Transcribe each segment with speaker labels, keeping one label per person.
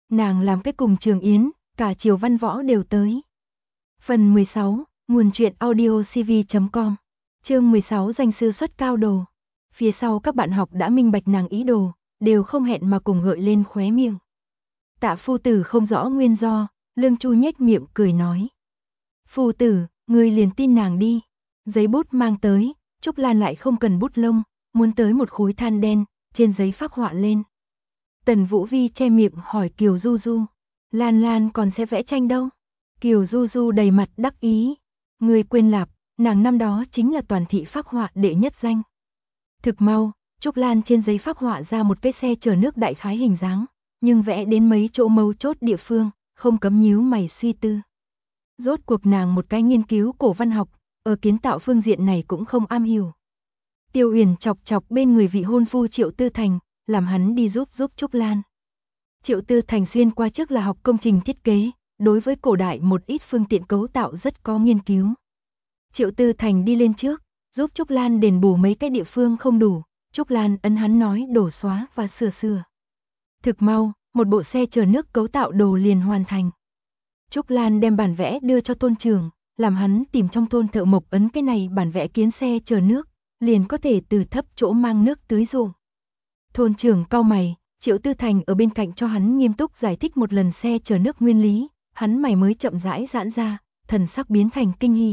Speaker 1: Nàng làm cái cùng Trường Yến, cả Triều Văn Võ đều tới. Phần 16, nguồn truyện audiocv.com. Chương 16 danh sư xuất cao đồ. Phía sau các bạn học đã minh bạch nàng ý đồ, đều không hẹn mà cùng gợi lên khóe miệng. Tạ phu tử không rõ nguyên do, Lương Chu nhếch miệng cười nói. Phu tử, ngươi liền tin nàng đi. Giấy bút mang tới, Trúc Lan lại không cần bút lông, muốn tới một khối than đen, trên giấy phác họa lên. Tần Vũ Vi che miệng hỏi Kiều Du Du. Lan Lan còn sẽ vẽ tranh đâu? Kiều Du Du đầy mặt đắc ý. Ngươi quên lạp, nàng năm đó chính là toàn thị phác họa đệ nhất danh. Thực mau, Trúc Lan trên giấy phác họa ra một cái xe chở nước đại khái hình dáng, nhưng vẽ đến mấy chỗ mấu chốt địa phương, không cấm nhíu mày suy tư. Rốt cuộc nàng một cái nghiên cứu cổ văn học, ở kiến tạo phương diện này cũng không am hiểu. Tiêu Uyển chọc chọc bên người vị hôn phu Triệu Tư Thành, làm hắn đi giúp Trúc Lan. Triệu Tư Thành xuyên qua trước là học công trình thiết kế, đối với cổ đại một ít phương tiện cấu tạo rất có nghiên cứu. Triệu Tư Thành đi lên trước, giúp Trúc Lan đền bù mấy cái địa phương không đủ, Trúc Lan ấn hắn nói đổ xóa và sửa. Thực mau, một bộ xe chở nước cấu tạo đồ liền hoàn thành. Trúc Lan đem bản vẽ đưa cho thôn trưởng, làm hắn tìm trong thôn thợ mộc ấn cái này bản vẽ kiến xe chở nước, liền có thể từ thấp chỗ mang nước tưới ruộng. Thôn trưởng cau mày, Triệu Tư Thành ở bên cạnh cho hắn nghiêm túc giải thích một lần xe chở nước nguyên lý, hắn mày mới chậm rãi giãn ra, thần sắc biến thành kinh hỉ.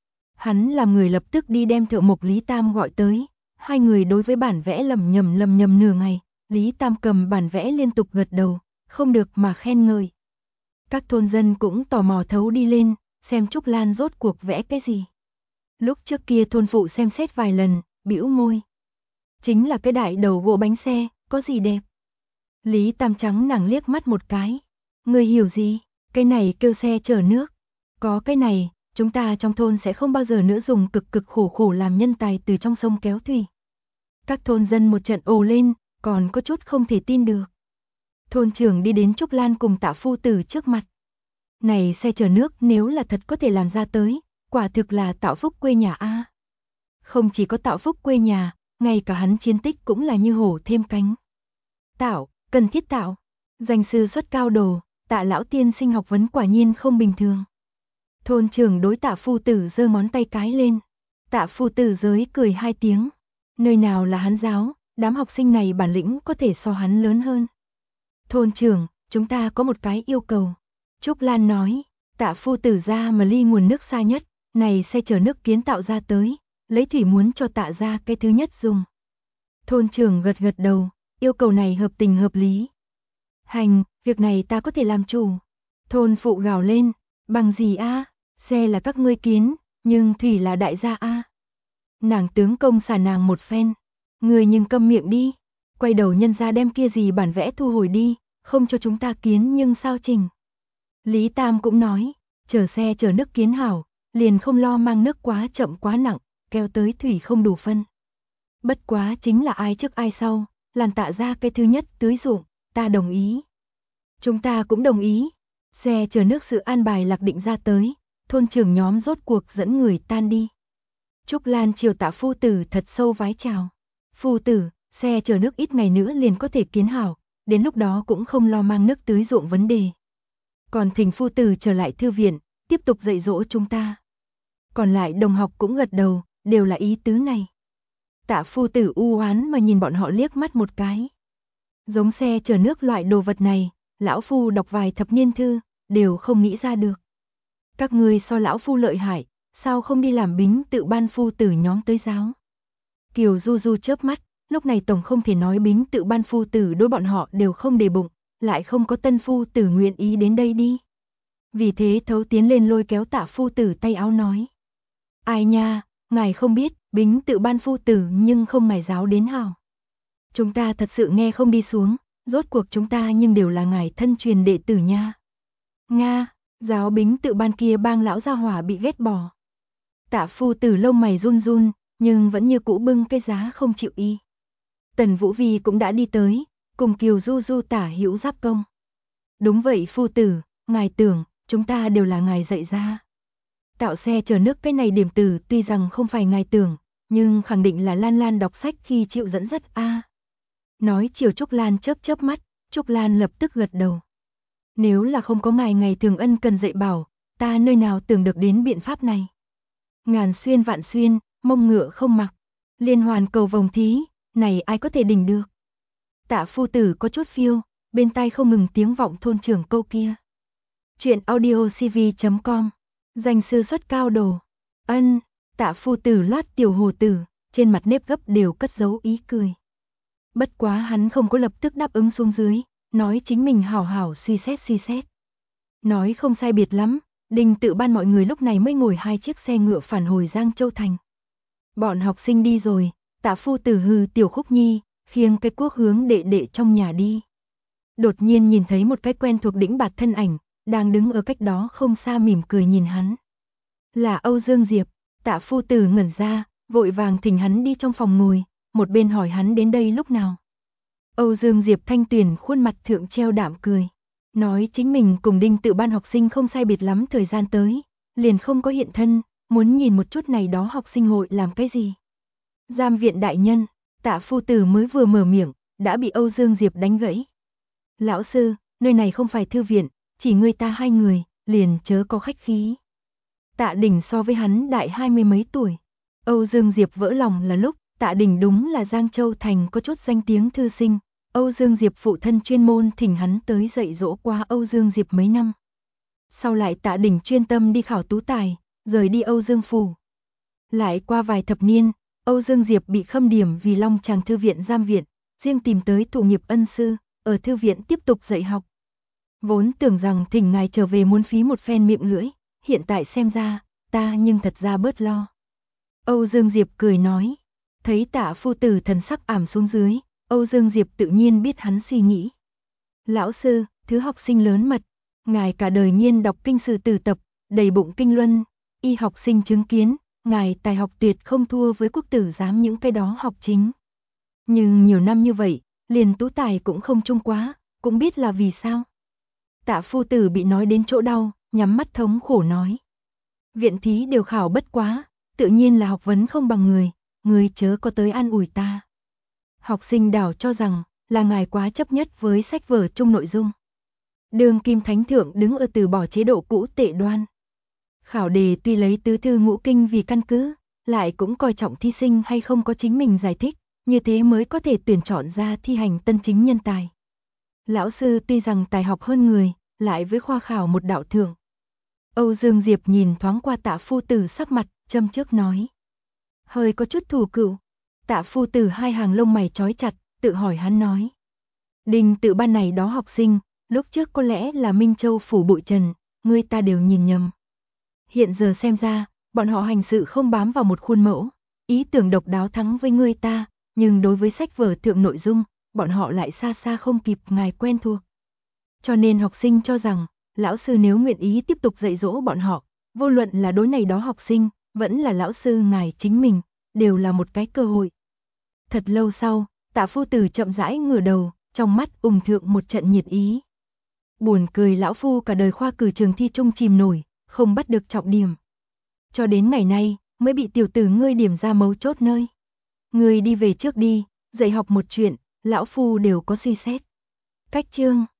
Speaker 1: Hắn làm người lập tức đi đem thợ mộc Lý Tam gọi tới, hai người đối với bản vẽ lầm nhầm nửa ngày, Lý Tam cầm bản vẽ liên tục gật đầu, không được mà khen ngợi. Các thôn dân cũng tò mò thấu đi lên, xem Trúc Lan rốt cuộc vẽ cái gì. Lúc trước kia thôn phụ xem xét vài lần, bĩu môi. Chính là cái đại đầu gỗ bánh xe, có gì đẹp. Lý Tam trắng nàng liếc mắt một cái. Người hiểu gì, cái này kêu xe chở nước. Có cái này, chúng ta trong thôn sẽ không bao giờ nữa dùng cực khổ làm nhân tài từ trong sông kéo thủy. Các thôn dân một trận ồ lên, còn có chút không thể tin được. Thôn trưởng đi đến Trúc Lan cùng Tạ phu tử trước mặt. Này xe chở nước nếu là thật có thể làm ra tới, quả thực là tạo phúc quê nhà a. Không chỉ có tạo phúc quê nhà, ngay cả hắn chiến tích cũng là như hổ thêm cánh. Tạo, cần thiết tạo. Danh sư xuất cao đồ, Tạ lão tiên sinh học vấn quả nhiên không bình thường. Thôn trưởng đối Tạ phu tử giơ ngón tay cái lên. Tạ phu tử giới cười hai tiếng. Nơi nào là hắn giáo, đám học sinh này bản lĩnh có thể so hắn lớn hơn. Thôn trưởng, chúng ta có một cái yêu cầu. Trúc Lan nói, Tạ phu tử ra mà ly nguồn nước xa nhất, này xe chở nước kiến tạo ra tới, lấy thủy muốn cho Tạ ra cái thứ nhất dùng. Thôn trưởng gật đầu, yêu cầu này hợp tình hợp lý. Hành, việc này ta có thể làm chủ. Thôn phụ gào lên, bằng gì a? Xe là các ngươi kiến, nhưng thủy là đại gia a. Nàng tướng công xả nàng một phen, người nhưng câm miệng đi, quay đầu nhân ra đem kia gì bản vẽ thu hồi đi, không cho chúng ta kiến nhưng sao trình. Lý Tam cũng nói, chở xe chở nước kiến hảo, liền không lo mang nước quá chậm quá nặng, kéo tới thủy không đủ phân. Bất quá chính là ai trước ai sau, làm Tạ ra cái thứ nhất tưới ruộng, ta đồng ý. Chúng ta cũng đồng ý. Xe chở nước sự an bài lạc định ra tới, thôn trưởng nhóm rốt cuộc dẫn người tan đi. Trúc Lan chiều Tạ phu tử thật sâu vái chào. Phu tử, xe chở nước ít ngày nữa liền có thể kiến hảo, đến lúc đó cũng không lo mang nước tưới ruộng vấn đề. Còn thỉnh phu tử trở lại thư viện, tiếp tục dạy dỗ chúng ta. Còn lại đồng học cũng gật đầu, đều là ý tứ này. Tạ phu tử u oán mà nhìn bọn họ liếc mắt một cái. Giống xe chở nước loại đồ vật này, lão phu đọc vài thập niên thư, đều không nghĩ ra được. Các ngươi so lão phu lợi hại, sao không đi làm bính tự ban phu tử nhóm tới giáo. Kiều Du Du chớp mắt, lúc này tổng không thể nói bính tự ban phu tử đối bọn họ đều không để bụng, lại không có tân phu tử nguyện ý đến đây đi. Vì thế thấu tiến lên lôi kéo Tạ phu tử tay áo nói. Ai nha, ngài không biết, bính tự ban phu tử nhưng không mài giáo đến hào. Chúng ta thật sự nghe không đi xuống, rốt cuộc chúng ta nhưng đều là ngài thân truyền đệ tử nha. Nga, giáo bính tự ban kia bang lão gia hỏa bị ghét bỏ. Tạ phu tử lông mày run run, nhưng vẫn như cũ bưng cái giá không chịu y. Tần Vũ Vi cũng đã đi tới, cùng Kiều Du Du tả hữu giáp công. Đúng vậy phu tử, ngài tưởng, chúng ta đều là ngài dạy ra. Tạo xe chở nước cái này điểm từ tuy rằng không phải ngài tưởng, nhưng khẳng định là Lan Lan đọc sách khi chịu dẫn dắt a. Nói chiều Trúc Lan chớp chớp mắt, Trúc Lan lập tức gật đầu. Nếu là không có ngài ngày thường ân cần dạy bảo, ta nơi nào tưởng được đến biện pháp này. Ngàn xuyên vạn xuyên, mông ngựa không mặc, liên hoàn cầu vồng thí, này ai có thể đỉnh được. Tạ phu tử có chút phiêu, bên tai không ngừng tiếng vọng thôn trưởng câu kia. Chuyện audiocv.com, danh sư xuất cao đồ. Ân, Tạ phu tử loát tiểu hồ tử, trên mặt nếp gấp đều cất giấu ý cười. Bất quá hắn không có lập tức đáp ứng xuống dưới, nói chính mình hảo hảo suy xét. Nói không sai biệt lắm, Đinh Tự Ban mọi người lúc này mới ngồi 2 chiếc xe ngựa phản hồi Giang Châu Thành. Bọn học sinh đi rồi, Tạ phu tử hừ tiểu Khúc Nhi, khiêng cái cuốc hướng đệ đệ trong nhà đi. Đột nhiên nhìn thấy một cái quen thuộc đĩnh bạt thân ảnh, đang đứng ở cách đó không xa mỉm cười nhìn hắn. Là Âu Dương Diệp. Tạ phu tử ngẩn ra, vội vàng thỉnh hắn đi trong phòng ngồi, một bên hỏi hắn đến đây lúc nào. Âu Dương Diệp thanh tuyển khuôn mặt thượng treo đạm cười, nói chính mình cùng Đinh Tự Ban học sinh không sai biệt lắm thời gian tới, liền không có hiện thân, muốn nhìn một chút này đó học sinh hội làm cái gì. Giam viện đại nhân, Tạ phu tử mới vừa mở miệng, đã bị Âu Dương Diệp đánh gãy. Lão sư, nơi này không phải thư viện, chỉ ngươi ta 2 người, liền chớ có khách khí. Tạ Đình so với hắn đại 20 mấy tuổi. Âu Dương Diệp vỡ lòng là lúc, Tạ Đình đúng là Giang Châu Thành có chút danh tiếng thư sinh. Âu Dương Diệp phụ thân chuyên môn thỉnh hắn tới dạy dỗ qua Âu Dương Diệp mấy năm. Sau lại Tạ Đình chuyên tâm đi khảo tú tài, rời đi Âu Dương phủ. Lại qua vài thập niên, Âu Dương Diệp bị khâm điểm vì Long Tràng thư viện giam viện, riêng tìm tới thụ nghiệp ân sư, ở thư viện tiếp tục dạy học. Vốn tưởng rằng thỉnh ngài trở về muốn phí một phen miệng lưỡi, hiện tại xem ra, ta nhưng thật ra bớt lo. Âu Dương Diệp cười nói, thấy Tạ phu tử thần sắc ảm xuống dưới, Âu Dương Diệp tự nhiên biết hắn suy nghĩ. Lão sư, thứ học sinh lớn mật, ngài cả đời nhiên đọc kinh sử tử tập, đầy bụng kinh luân, y học sinh chứng kiến, ngài tài học tuyệt không thua với quốc tử giám những cái đó học chính. Nhưng nhiều năm như vậy, liền tú tài cũng không trung quá, cũng biết là vì sao. Tạ phu tử bị nói đến chỗ đau, nhắm mắt thống khổ nói. Viện thí đều khảo bất quá, tự nhiên là học vấn không bằng người chớ có tới an ủi ta. Học sinh đảo cho rằng, là ngài quá chấp nhất với sách vở chung nội dung. Đường Kim Thánh Thượng đứng ở từ bỏ chế độ cũ tệ đoan. Khảo đề tuy lấy tứ thư ngũ kinh vì căn cứ, lại cũng coi trọng thí sinh hay không có chính mình giải thích, như thế mới có thể tuyển chọn ra thi hành tân chính nhân tài. Lão sư tuy rằng tài học hơn người, lại với khoa khảo một đạo thượng. Âu Dương Diệp nhìn thoáng qua Tạ phu tử sắc mặt, châm chước nói. Hơi có chút thù cựu. Tạ phu tử 2 hàng lông mày trói chặt, tự hỏi hắn nói. Đinh Tự Ban này đó học sinh, lúc trước có lẽ là Minh Châu phủ bụi trần, ngươi ta đều nhìn nhầm. Hiện giờ xem ra, bọn họ hành sự không bám vào một khuôn mẫu, ý tưởng độc đáo thắng với ngươi ta, nhưng đối với sách vở thượng nội dung, bọn họ lại xa xa không kịp ngài quen thuộc. Cho nên học sinh cho rằng, lão sư nếu nguyện ý tiếp tục dạy dỗ bọn họ, vô luận là đối này đó học sinh, vẫn là lão sư ngài chính mình, đều là một cái cơ hội. Thật lâu sau, Tạ phu tử chậm rãi ngửa đầu, trong mắt ùng thượng một trận nhiệt ý. Buồn cười lão phu cả đời khoa cử trường thi trung chìm nổi, không bắt được trọng điểm. Cho đến ngày nay, mới bị tiểu tử ngươi điểm ra mấu chốt nơi. Ngươi đi về trước đi, dạy học một chuyện, lão phu đều có suy xét. Cách chương